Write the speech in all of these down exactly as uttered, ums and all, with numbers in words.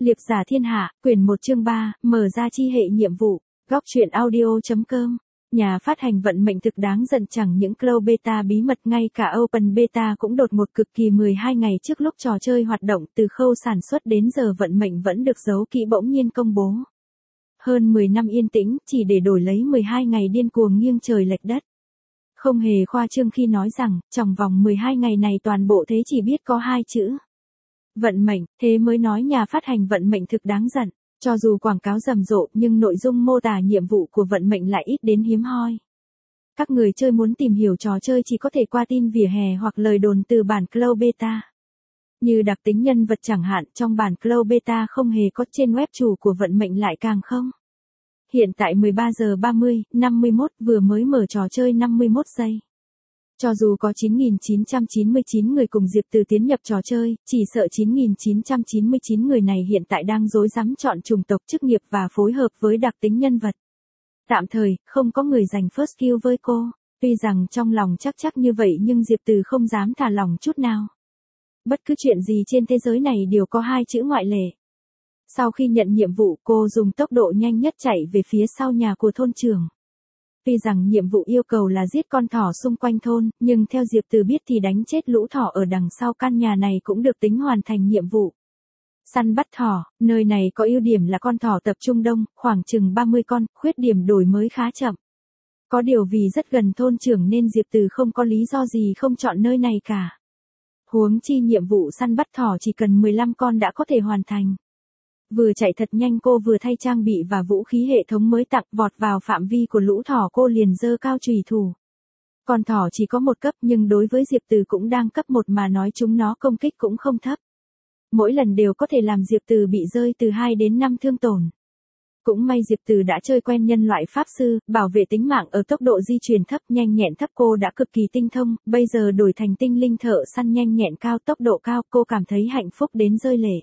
Liệp giả thiên hạ, quyển một chương ba, mở ra chi hệ nhiệm vụ, góc truyện audio.com. Nhà phát hành vận mệnh thực đáng giận, chẳng những close beta bí mật, ngay cả open beta cũng đột ngột cực kỳ mười hai ngày trước lúc trò chơi hoạt động, từ khâu sản xuất đến giờ vận mệnh vẫn được giấu kỹ bỗng nhiên công bố. Hơn mười năm yên tĩnh, chỉ để đổi lấy mười hai ngày điên cuồng nghiêng trời lệch đất. Không hề khoa trương khi nói rằng, trong vòng mười hai ngày này toàn bộ thế chỉ biết có hai chữ. Vận mệnh, thế mới nói nhà phát hành vận mệnh thực đáng giận. Cho dù quảng cáo rầm rộ nhưng nội dung mô tả nhiệm vụ của vận mệnh lại ít đến hiếm hoi. Các người chơi muốn tìm hiểu trò chơi chỉ có thể qua tin vỉa hè hoặc lời đồn từ bản close beta. Như đặc tính nhân vật chẳng hạn, trong bản close beta không hề có, trên web chủ của vận mệnh lại càng không. Hiện tại mười ba giờ ba mươi, năm mươi mốt, vừa mới mở trò chơi năm mươi mốt giây. Cho dù có chín nghìn chín trăm chín mươi chín người cùng Diệp Từ tiến nhập trò chơi, chỉ sợ chín nghìn chín trăm chín mươi chín người này hiện tại đang rối rắm chọn chủng tộc chức nghiệp và phối hợp với đặc tính nhân vật. Tạm thời, không có người giành first kill với cô. Tuy rằng trong lòng chắc chắc như vậy nhưng Diệp Từ không dám thả lỏng chút nào. Bất cứ chuyện gì trên thế giới này đều có hai chữ ngoại lệ. Sau khi nhận nhiệm vụ, cô dùng tốc độ nhanh nhất chạy về phía sau nhà của thôn trưởng. Tuy rằng nhiệm vụ yêu cầu là giết con thỏ xung quanh thôn, nhưng theo Diệp Từ biết thì đánh chết lũ thỏ ở đằng sau căn nhà này cũng được tính hoàn thành nhiệm vụ. Săn bắt thỏ, nơi này có ưu điểm là con thỏ tập trung đông, khoảng chừng ba mươi con, khuyết điểm đổi mới khá chậm. Có điều vì rất gần thôn trưởng nên Diệp Từ không có lý do gì không chọn nơi này cả. Huống chi nhiệm vụ săn bắt thỏ chỉ cần mười lăm con đã có thể hoàn thành. Vừa chạy thật nhanh cô vừa thay trang bị và vũ khí hệ thống mới tặng, vọt vào phạm vi của lũ thỏ cô liền giơ cao chùy thủ. Con thỏ chỉ có một cấp nhưng đối với Diệp Từ cũng đang cấp một mà nói chúng nó công kích cũng không thấp. Mỗi lần đều có thể làm Diệp Từ bị rơi từ hai đến năm thương tổn. Cũng may Diệp Từ đã chơi quen nhân loại pháp sư, bảo vệ tính mạng ở tốc độ di chuyển thấp, nhanh nhẹn thấp cô đã cực kỳ tinh thông, bây giờ đổi thành tinh linh thợ săn nhanh nhẹn cao, tốc độ cao, cô cảm thấy hạnh phúc đến rơi lệ.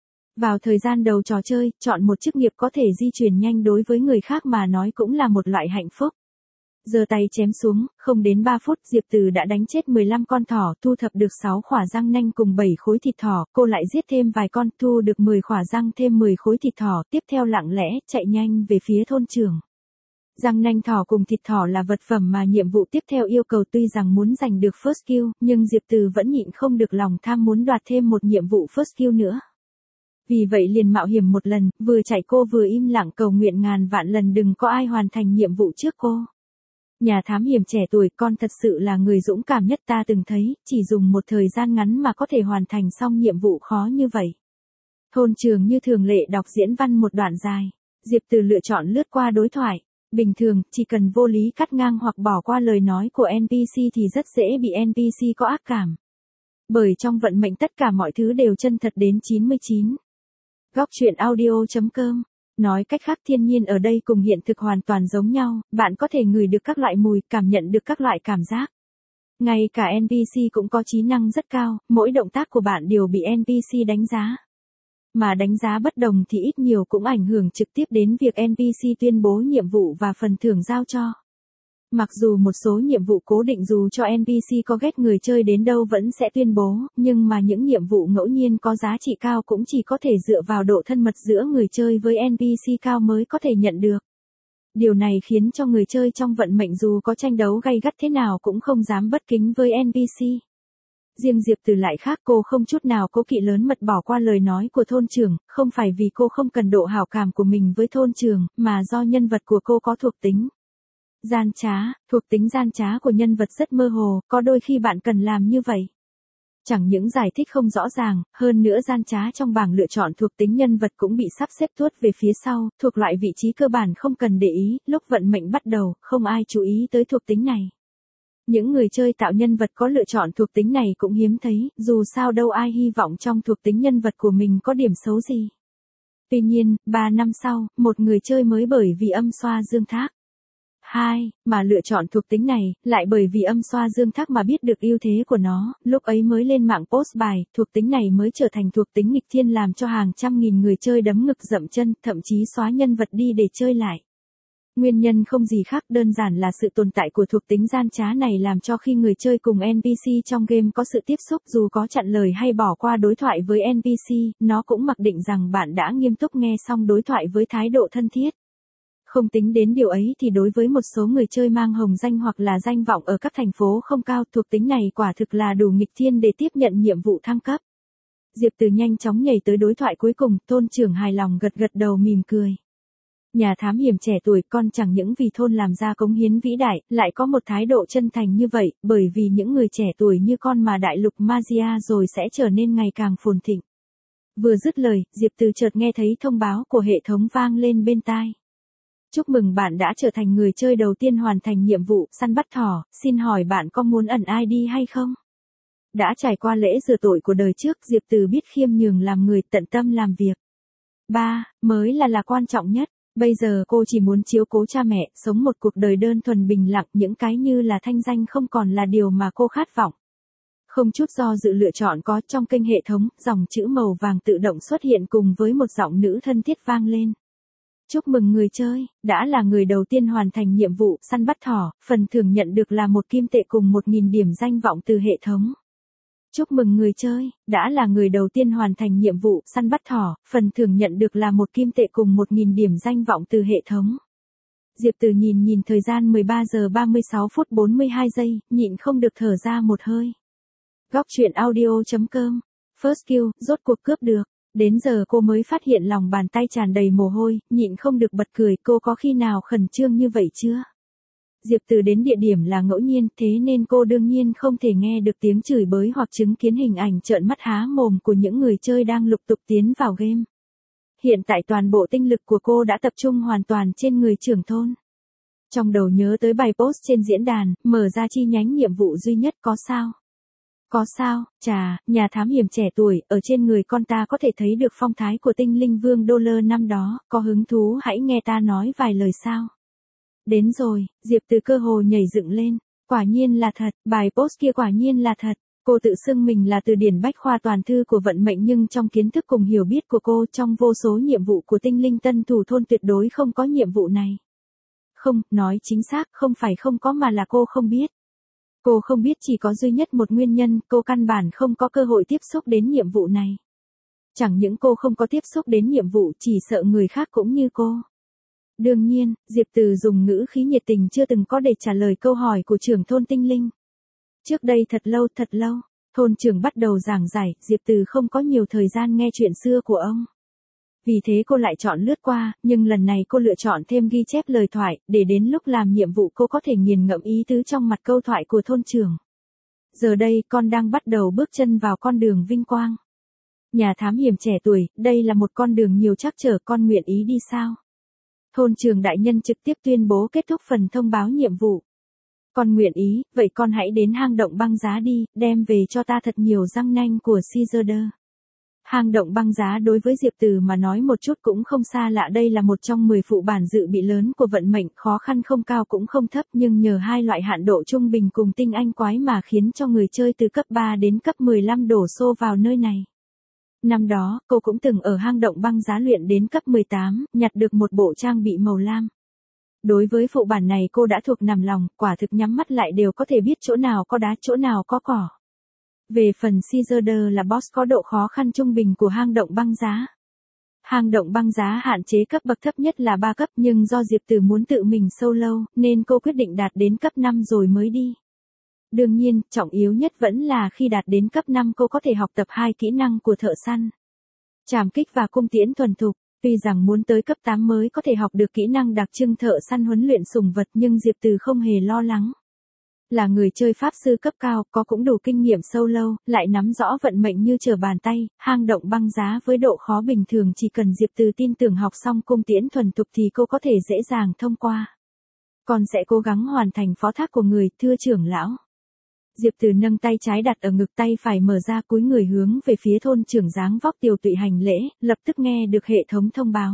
Vào thời gian đầu trò chơi, chọn một chức nghiệp có thể di chuyển nhanh đối với người khác mà nói cũng là một loại hạnh phúc. Giơ tay chém xuống, không đến ba phút Diệp Từ đã đánh chết mười lăm con thỏ, thu thập được sáu khỏa răng nanh cùng bảy khối thịt thỏ, cô lại giết thêm vài con, thu được mười khỏa răng thêm mười khối thịt thỏ, tiếp theo lặng lẽ, chạy nhanh về phía thôn trưởng. Răng nanh thỏ cùng thịt thỏ là vật phẩm mà nhiệm vụ tiếp theo yêu cầu, tuy rằng muốn giành được first kill, nhưng Diệp Từ vẫn nhịn không được lòng tham muốn đoạt thêm một nhiệm vụ first kill nữa. Vì vậy liền mạo hiểm một lần, vừa chạy cô vừa im lặng cầu nguyện ngàn vạn lần đừng có ai hoàn thành nhiệm vụ trước cô. Nhà thám hiểm trẻ tuổi, con thật sự là người dũng cảm nhất ta từng thấy, chỉ dùng một thời gian ngắn mà có thể hoàn thành xong nhiệm vụ khó như vậy. Thôn trưởng như thường lệ đọc diễn văn một đoạn dài. Diệp Từ lựa chọn lướt qua đối thoại. Bình thường, chỉ cần vô lý cắt ngang hoặc bỏ qua lời nói của en pê xê thì rất dễ bị en pê xê có ác cảm. Bởi trong vận mệnh tất cả mọi thứ đều chân thật đến chín mươi chín. Góc truyện audio.com. Nói cách khác, thiên nhiên ở đây cùng hiện thực hoàn toàn giống nhau, bạn có thể ngửi được các loại mùi, cảm nhận được các loại cảm giác. Ngay cả en pê xê cũng có trí năng rất cao, mỗi động tác của bạn đều bị en pê xê đánh giá. Mà đánh giá bất đồng thì ít nhiều cũng ảnh hưởng trực tiếp đến việc en pê xê tuyên bố nhiệm vụ và phần thưởng giao cho. Mặc dù một số nhiệm vụ cố định dù cho en pê xê có ghét người chơi đến đâu vẫn sẽ tuyên bố, nhưng mà những nhiệm vụ ngẫu nhiên có giá trị cao cũng chỉ có thể dựa vào độ thân mật giữa người chơi với en pê xê cao mới có thể nhận được. Điều này khiến cho người chơi trong vận mệnh dù có tranh đấu gay gắt thế nào cũng không dám bất kính với en pê xê. Riêng Diệp Từ lại khác, cô không chút nào cố kỵ lớn mật bỏ qua lời nói của thôn trưởng, không phải vì cô không cần độ hảo cảm của mình với thôn trưởng, mà do nhân vật của cô có thuộc tính gian trá. Thuộc tính gian trá của nhân vật rất mơ hồ, có đôi khi bạn cần làm như vậy. Chẳng những giải thích không rõ ràng, hơn nữa gian trá trong bảng lựa chọn thuộc tính nhân vật cũng bị sắp xếp tuốt về phía sau, thuộc loại vị trí cơ bản không cần để ý, lúc vận mệnh bắt đầu, không ai chú ý tới thuộc tính này. Những người chơi tạo nhân vật có lựa chọn thuộc tính này cũng hiếm thấy, dù sao đâu ai hy vọng trong thuộc tính nhân vật của mình có điểm xấu gì. Tuy nhiên, ba năm sau, một người chơi mới bởi vì âm xoa dương thác hai mà lựa chọn thuộc tính này, lại bởi vì âm xoa dương thác mà biết được ưu thế của nó, lúc ấy mới lên mạng post bài, thuộc tính này mới trở thành thuộc tính nghịch thiên làm cho hàng trăm nghìn người chơi đấm ngực dậm chân, thậm chí xóa nhân vật đi để chơi lại. Nguyên nhân không gì khác, đơn giản là sự tồn tại của thuộc tính gian trá này làm cho khi người chơi cùng en pê xê trong game có sự tiếp xúc, dù có chặn lời hay bỏ qua đối thoại với en pê xê, nó cũng mặc định rằng bạn đã nghiêm túc nghe xong đối thoại với thái độ thân thiết. Không tính đến điều ấy thì đối với một số người chơi mang hồng danh hoặc là danh vọng ở các thành phố không cao, thuộc tính này quả thực là đủ nghịch thiên để tiếp nhận nhiệm vụ thăng cấp. Diệp Từ nhanh chóng nhảy tới đối thoại cuối cùng, thôn trưởng hài lòng gật gật đầu mỉm cười. Nhà thám hiểm trẻ tuổi, con chẳng những vì thôn làm ra cống hiến vĩ đại, lại có một thái độ chân thành như vậy, bởi vì những người trẻ tuổi như con mà đại lục Magia rồi sẽ trở nên ngày càng phồn thịnh. Vừa dứt lời, Diệp Từ chợt nghe thấy thông báo của hệ thống vang lên bên tai. Chúc mừng bạn đã trở thành người chơi đầu tiên hoàn thành nhiệm vụ săn bắt thỏ, xin hỏi bạn có muốn ẩn i đê hay không? Đã trải qua lễ rửa tội của đời trước, Diệp Từ biết khiêm nhường làm người, tận tâm làm việc. ba. Mới là là quan trọng nhất. Bây giờ cô chỉ muốn chiếu cố cha mẹ, sống một cuộc đời đơn thuần bình lặng, những cái như là thanh danh không còn là điều mà cô khát vọng. Không chút do dự lựa chọn có trong kênh hệ thống, dòng chữ màu vàng tự động xuất hiện cùng với một giọng nữ thân thiết vang lên. Chúc mừng người chơi, đã là người đầu tiên hoàn thành nhiệm vụ săn bắt thỏ, phần thưởng nhận được là một kim tệ cùng một nghìn điểm danh vọng từ hệ thống. Chúc mừng người chơi, đã là người đầu tiên hoàn thành nhiệm vụ săn bắt thỏ, phần thưởng nhận được là một kim tệ cùng một nghìn điểm danh vọng từ hệ thống. Diệp Từ nhìn nhìn thời gian mười ba giờ ba mươi sáu phút bốn mươi hai giây, nhịn không được thở ra một hơi. Góc truyện audio chấm com. First kill, rốt cuộc cướp được. Đến giờ cô mới phát hiện lòng bàn tay tràn đầy mồ hôi, nhịn không được bật cười, cô có khi nào khẩn trương như vậy chưa? Diệp Từ đến địa điểm là ngẫu nhiên, thế nên cô đương nhiên không thể nghe được tiếng chửi bới hoặc chứng kiến hình ảnh trợn mắt há mồm của những người chơi đang lục tục tiến vào game. Hiện tại toàn bộ tinh lực của cô đã tập trung hoàn toàn trên người trưởng thôn. Trong đầu nhớ tới bài post trên diễn đàn, mở ra chi nhánh nhiệm vụ duy nhất có sao? Có sao, chà, nhà thám hiểm trẻ tuổi, ở trên người con ta có thể thấy được phong thái của tinh linh vương đô lơ năm đó, có hứng thú hãy nghe ta nói vài lời sao. Đến rồi, Diệp Từ cơ hồ nhảy dựng lên, quả nhiên là thật, bài post kia quả nhiên là thật. Cô tự xưng mình là từ điển bách khoa toàn thư của vận mệnh, nhưng trong kiến thức cùng hiểu biết của cô, trong vô số nhiệm vụ của tinh linh tân thủ thôn tuyệt đối không có nhiệm vụ này. Không, nói chính xác, không phải không có mà là cô không biết. Cô không biết chỉ có duy nhất một nguyên nhân, cô căn bản không có cơ hội tiếp xúc đến nhiệm vụ này. Chẳng những cô không có tiếp xúc đến nhiệm vụ, chỉ sợ người khác cũng như cô. Đương nhiên, Diệp Từ dùng ngữ khí nhiệt tình chưa từng có để trả lời câu hỏi của trưởng thôn tinh linh. Trước đây thật lâu thật lâu, thôn trưởng bắt đầu giảng giải, Diệp Từ không có nhiều thời gian nghe chuyện xưa của ông. Vì thế cô lại chọn lướt qua, nhưng lần này cô lựa chọn thêm ghi chép lời thoại, để đến lúc làm nhiệm vụ cô có thể nghiền ngẫm ý tứ trong mặt câu thoại của thôn trưởng. Giờ đây con đang bắt đầu bước chân vào con đường vinh quang. Nhà thám hiểm trẻ tuổi, đây là một con đường nhiều trắc trở, con nguyện ý đi sao? Thôn trưởng đại nhân trực tiếp tuyên bố kết thúc phần thông báo nhiệm vụ. Con nguyện ý, vậy con hãy đến hang động băng giá đi, đem về cho ta thật nhiều răng nanh của Caesar. Hang động băng giá đối với Diệp Từ mà nói một chút cũng không xa lạ, đây là một trong mười phụ bản dự bị lớn của vận mệnh, khó khăn không cao cũng không thấp, nhưng nhờ hai loại hạn độ trung bình cùng tinh anh quái mà khiến cho người chơi từ cấp ba đến cấp mười lăm đổ xô vào nơi này. Năm đó, cô cũng từng ở hang động băng giá luyện đến cấp mười tám, nhặt được một bộ trang bị màu lam. Đối với phụ bản này cô đã thuộc nằm lòng, quả thực nhắm mắt lại đều có thể biết chỗ nào có đá chỗ nào có cỏ. Về phần Caesar là boss có độ khó khăn trung bình của hang động băng giá. Hang động băng giá hạn chế cấp bậc thấp nhất là ba cấp, nhưng do Diệp Từ muốn tự mình solo, nên cô quyết định đạt đến cấp năm rồi mới đi. Đương nhiên, trọng yếu nhất vẫn là khi đạt đến cấp năm cô có thể học tập hai kỹ năng của thợ săn. Trảm kích và cung tiễn thuần thục. Tuy rằng muốn tới cấp tám mới có thể học được kỹ năng đặc trưng thợ săn huấn luyện sủng vật, nhưng Diệp Từ không hề lo lắng. Là người chơi pháp sư cấp cao, có cũng đủ kinh nghiệm solo, lại nắm rõ vận mệnh như trở bàn tay, hang động băng giá với độ khó bình thường chỉ cần Diệp Từ tin tưởng học xong cung tiễn thuần thục thì cô có thể dễ dàng thông qua. Con sẽ cố gắng hoàn thành phó thác của người, thưa trưởng lão. Diệp Từ nâng tay trái đặt ở ngực, tay phải mở ra cúi người hướng về phía thôn trưởng dáng vóc tiều tụy hành lễ, lập tức nghe được hệ thống thông báo.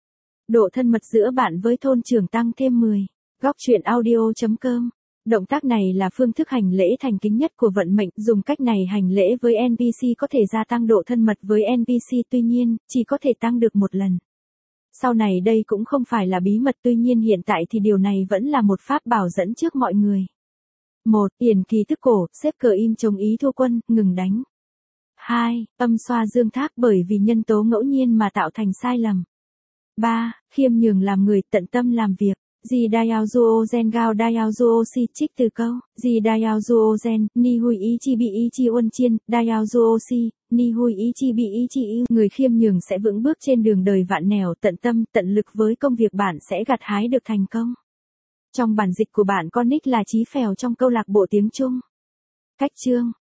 Độ thân mật giữa bạn với thôn trưởng tăng thêm mười. Góc truyện audio chấm com. Động tác này là phương thức hành lễ thành kính nhất của vận mệnh, dùng cách này hành lễ với en pê xê có thể gia tăng độ thân mật với en pê xê, tuy nhiên, chỉ có thể tăng được một lần. Sau này đây cũng không phải là bí mật, tuy nhiên hiện tại thì điều này vẫn là một pháp bảo dẫn trước mọi người. một. Yển kỳ thức cổ, xếp cờ im chống ý thua quân, ngừng đánh. hai. Âm xoa dương thác, bởi vì nhân tố ngẫu nhiên mà tạo thành sai lầm. ba. Khiêm nhường làm người, tận tâm làm việc. Di Dayao Zuo Gen Gao Dayao Zuo Si, trích từ câu Di Dayao Zuo Gen, Ni Hui Ý Chi Bị Ý Chi Uân Chiên, Dayao Zuo Si, Ni Hui Ý Chi Bị Ý Chi Yêu. Người khiêm nhường sẽ vững bước trên đường đời vạn nẻo, tận tâm, tận lực với công việc bạn sẽ gặt hái được thành công. Trong bản dịch của bạn con nick là Chí Phèo trong câu lạc bộ tiếng Trung. Cách chương